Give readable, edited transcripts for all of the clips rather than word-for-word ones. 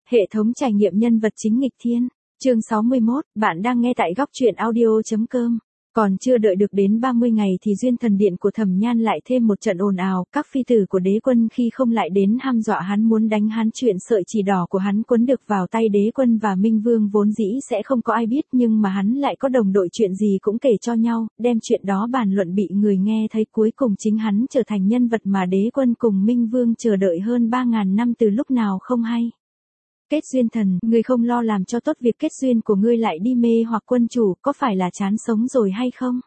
Hệ thống trải nghiệm nhân vật chính nghịch thiên. Chương 61, bạn đang nghe tại góc truyện audio.com. Còn chưa đợi được đến 30 ngày thì duyên thần điện của Thẩm Nhan lại thêm một trận ồn ào, các phi tử của đế quân khi không lại đến hăm dọa hắn muốn đánh hắn, chuyện sợi chỉ đỏ của hắn quấn được vào tay đế quân và Minh Vương vốn dĩ sẽ không có ai biết, nhưng mà hắn lại có đồng đội chuyện gì cũng kể cho nhau, đem chuyện đó bàn luận bị người nghe thấy, cuối cùng chính hắn trở thành nhân vật mà đế quân cùng Minh Vương chờ đợi hơn 3.000 năm từ lúc nào không hay. Kết duyên thần, ngươi không lo làm cho tốt việc kết duyên của ngươi lại đi mê hoặc quân chủ, có phải là chán sống rồi hay không?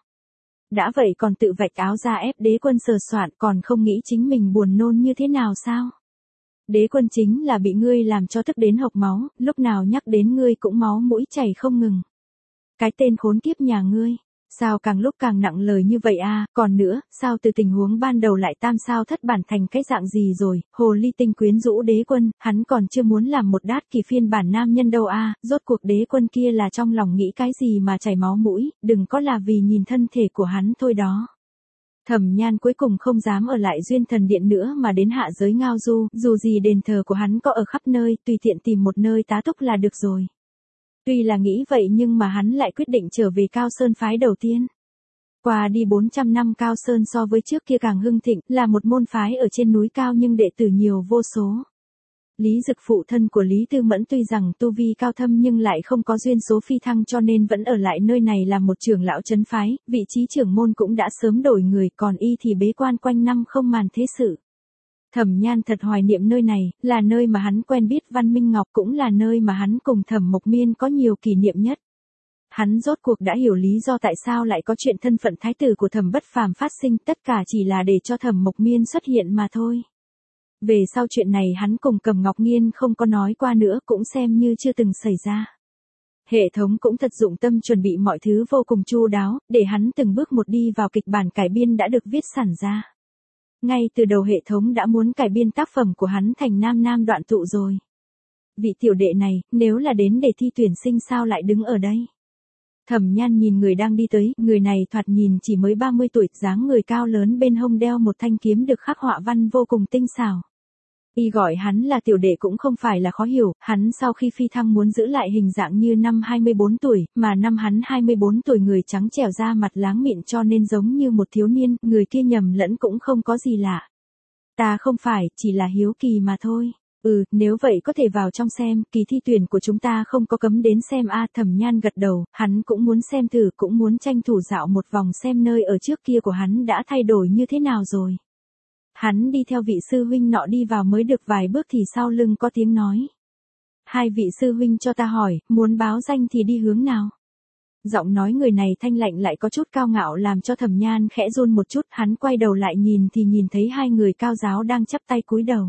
Đã vậy còn tự vạch áo ra ép đế quân sờ soạn, còn không nghĩ chính mình buồn nôn như thế nào sao? Đế quân chính là bị ngươi làm cho tức đến hộc máu, lúc nào nhắc đến ngươi cũng máu mũi chảy không ngừng. Cái tên khốn kiếp nhà ngươi, sao càng lúc càng nặng lời như vậy a? Còn nữa, sao từ tình huống ban đầu lại tam sao thất bản thành cái dạng gì rồi? Hồ ly tinh quyến rũ đế quân, hắn còn chưa muốn làm một đát kỳ phiên bản nam nhân đâu a. Rốt cuộc đế quân kia là trong lòng nghĩ cái gì mà chảy máu mũi, đừng có là vì nhìn thân thể của hắn thôi đó. Thẩm Nhan cuối cùng không dám ở lại duyên thần điện nữa mà đến hạ giới ngao du, dù gì đền thờ của hắn có ở khắp nơi, tùy tiện tìm một nơi tá túc là được rồi. Tuy là nghĩ vậy nhưng mà hắn lại quyết định trở về Cao Sơn phái đầu tiên. Qua đi 400 năm Cao Sơn so với trước kia càng hưng thịnh, là một môn phái ở trên núi cao nhưng đệ tử nhiều vô số. Lý Dực phụ thân của Lý Tư Mẫn tuy rằng tu vi cao thâm nhưng lại không có duyên số phi thăng cho nên vẫn ở lại nơi này làm một trưởng lão trấn phái, vị trí trưởng môn cũng đã sớm đổi người, còn y thì bế quan quanh năm không màn thế sự. Thẩm Nhan thật hoài niệm nơi này, là nơi mà hắn quen biết Văn Minh Ngọc, cũng là nơi mà hắn cùng Thẩm Mộc Miên có nhiều kỷ niệm nhất. Hắn rốt cuộc đã hiểu lý do tại sao lại có chuyện thân phận thái tử của Thẩm Bất Phàm phát sinh, tất cả chỉ là để cho Thẩm Mộc Miên xuất hiện mà thôi. Về sau chuyện này hắn cùng Cầm Ngọc Nghiên không có nói qua nữa, cũng xem như chưa từng xảy ra. Hệ thống cũng thật dụng tâm chuẩn bị mọi thứ vô cùng chu đáo, để hắn từng bước một đi vào kịch bản cải biên đã được viết sẵn ra. Ngay từ đầu hệ thống đã muốn cải biên tác phẩm của hắn thành nam nam đoạn tụ rồi. Vị tiểu đệ này, nếu là đến để thi tuyển sinh sao lại đứng ở đây? Thẩm Nhan nhìn người đang đi tới, người này thoạt nhìn chỉ mới 30 tuổi, dáng người cao lớn, bên hông đeo một thanh kiếm được khắc họa văn vô cùng tinh xảo. Y gọi hắn là tiểu đệ cũng không phải là khó hiểu, hắn sau khi phi thăng muốn giữ lại hình dạng như năm 24 tuổi, mà năm hắn 24 tuổi người trắng trẻo da mặt láng mịn cho nên giống như một thiếu niên, người kia nhầm lẫn cũng không có gì lạ. Ta không phải, chỉ là hiếu kỳ mà thôi. Nếu vậy có thể vào trong xem, kỳ thi tuyển của chúng ta không có cấm đến xem a. Thẩm Nhan gật đầu, hắn cũng muốn xem thử, cũng muốn tranh thủ dạo một vòng xem nơi ở trước kia của hắn đã thay đổi như thế nào rồi. Hắn đi theo vị sư huynh nọ đi vào mới được vài bước thì sau lưng có tiếng nói. Hai vị sư huynh cho ta hỏi, muốn báo danh thì đi hướng nào? Giọng nói người này thanh lạnh lại có chút cao ngạo làm cho Thẩm Nhan khẽ run một chút, hắn quay đầu lại nhìn thì nhìn thấy hai người cao giáo đang chắp tay cúi đầu.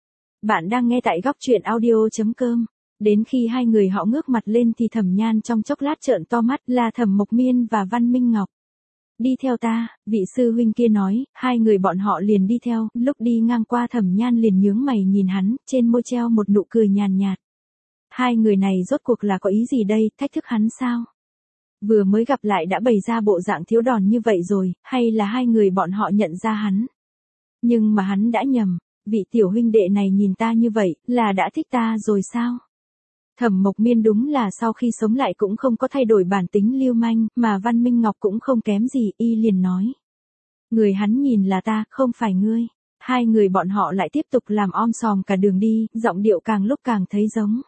Bạn đang nghe tại góc truyện audio.com. Đến khi hai người họ ngước mặt lên thì Thẩm Nhan trong chốc lát trợn to mắt, là Thẩm Mộc Miên và Văn Minh Ngọc. Đi theo ta, vị sư huynh kia nói, hai người bọn họ liền đi theo, lúc đi ngang qua Thẩm Nhan liền nhướng mày nhìn hắn, trên môi treo một nụ cười nhàn nhạt. Hai người này rốt cuộc là có ý gì đây, thách thức hắn sao? Vừa mới gặp lại đã bày ra bộ dạng thiếu đòn như vậy rồi, hay là hai người bọn họ nhận ra hắn? Nhưng mà hắn đã nhầm, vị tiểu huynh đệ này nhìn ta như vậy, là đã thích ta rồi sao? Thẩm Mộc Miên đúng là sau khi sống lại cũng không có thay đổi bản tính lưu manh, mà Văn Minh Ngọc cũng không kém gì, y liền nói. Người hắn nhìn là ta, không phải ngươi. Hai người bọn họ lại tiếp tục làm om sòm cả đường đi, giọng điệu càng lúc càng thấy giống.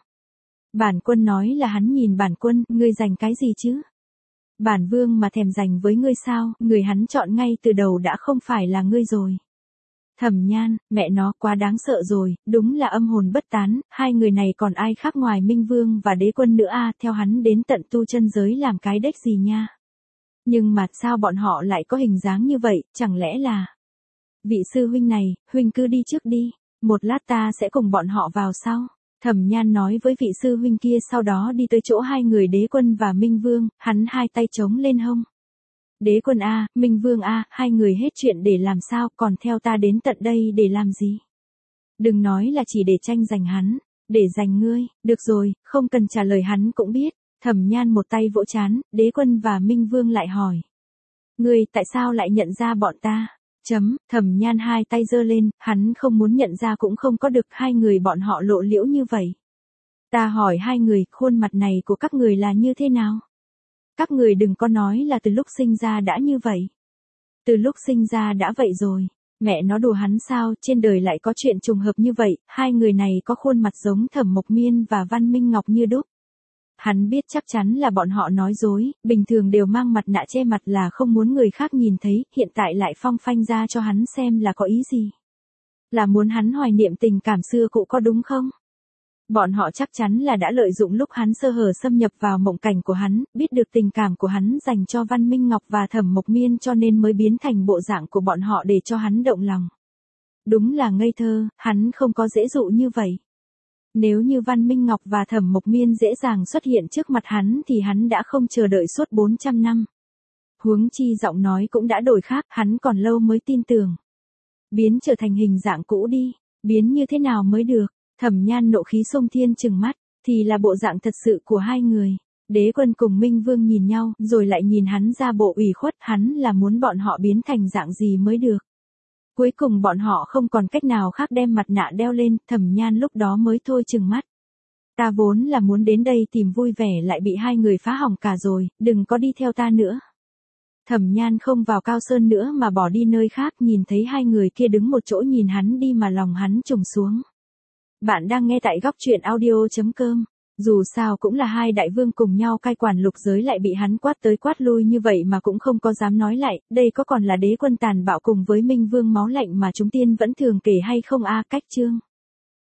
Bản quân nói là hắn nhìn bản quân, ngươi giành cái gì chứ? Bản vương mà thèm giành với ngươi sao, người hắn chọn ngay từ đầu đã không phải là ngươi rồi. Thẩm Nhan, mẹ nó quá đáng sợ rồi, đúng là âm hồn bất tán, hai người này còn ai khác ngoài Minh Vương và đế quân nữa a, theo hắn đến tận tu chân giới làm cái đếch gì nha. Nhưng mà sao bọn họ lại có hình dáng như vậy, chẳng lẽ là... Vị sư huynh này, huynh cứ đi trước đi, một lát ta sẽ cùng bọn họ vào sau. Thẩm Nhan nói với vị sư huynh kia, sau đó đi tới chỗ hai người đế quân và Minh Vương, hắn hai tay chống lên hông. Đế quân a, Minh Vương a, hai người hết chuyện để làm sao, còn theo ta đến tận đây để làm gì? Đừng nói là chỉ để tranh giành hắn, để giành ngươi, được rồi, không cần trả lời hắn cũng biết. Thẩm Nhan một tay vỗ trán, đế quân và Minh Vương lại hỏi. Ngươi tại sao lại nhận ra bọn ta? Thẩm Nhan hai tay giơ lên, hắn không muốn nhận ra cũng không có được, hai người bọn họ lộ liễu như vậy. Ta hỏi hai người, khuôn mặt này của các người là như thế nào? Các người đừng có nói là từ lúc sinh ra đã như vậy. Từ lúc sinh ra đã vậy rồi. Mẹ nó đùa hắn sao, trên đời lại có chuyện trùng hợp như vậy, hai người này có khuôn mặt giống Thẩm Mộc Miên và Văn Minh Ngọc như đúc. Hắn biết chắc chắn là bọn họ nói dối, bình thường đều mang mặt nạ che mặt là không muốn người khác nhìn thấy, hiện tại lại phong phanh ra cho hắn xem là có ý gì. Là muốn hắn hoài niệm tình cảm xưa cũ có đúng không? Bọn họ chắc chắn là đã lợi dụng lúc hắn sơ hở xâm nhập vào mộng cảnh của hắn, biết được tình cảm của hắn dành cho Văn Minh Ngọc và Thẩm Mộc Miên cho nên mới biến thành bộ dạng của bọn họ để cho hắn động lòng. Đúng là ngây thơ, hắn không có dễ dụ như vậy. Nếu như Văn Minh Ngọc và Thẩm Mộc Miên dễ dàng xuất hiện trước mặt hắn thì hắn đã không chờ đợi suốt 400 năm. Huống chi giọng nói cũng đã đổi khác, hắn còn lâu mới tin tưởng. Biến trở thành hình dạng cũ đi, biến như thế nào mới được? Thẩm Nhan nộ khí xông thiên trừng mắt, thì là bộ dạng thật sự của hai người. Đế Quân cùng Minh Vương nhìn nhau, rồi lại nhìn hắn ra bộ ủy khuất, hắn là muốn bọn họ biến thành dạng gì mới được. Cuối cùng bọn họ không còn cách nào khác đem mặt nạ đeo lên, Thẩm Nhan lúc đó mới thôi trừng mắt. Ta vốn là muốn đến đây tìm vui vẻ lại bị hai người phá hỏng cả rồi, đừng có đi theo ta nữa. Thẩm Nhan không vào Cao Sơn nữa mà bỏ đi nơi khác, nhìn thấy hai người kia đứng một chỗ nhìn hắn đi mà lòng hắn trùng xuống. Bạn đang nghe tại góc truyện audio.com. Dù sao cũng là hai đại vương cùng nhau cai quản lục giới lại bị hắn quát tới quát lui như vậy mà cũng không có dám nói lại, đây có còn là Đế Quân tàn bạo cùng với Minh Vương máu lạnh mà chúng tiên vẫn thường kể hay không a? Cách chương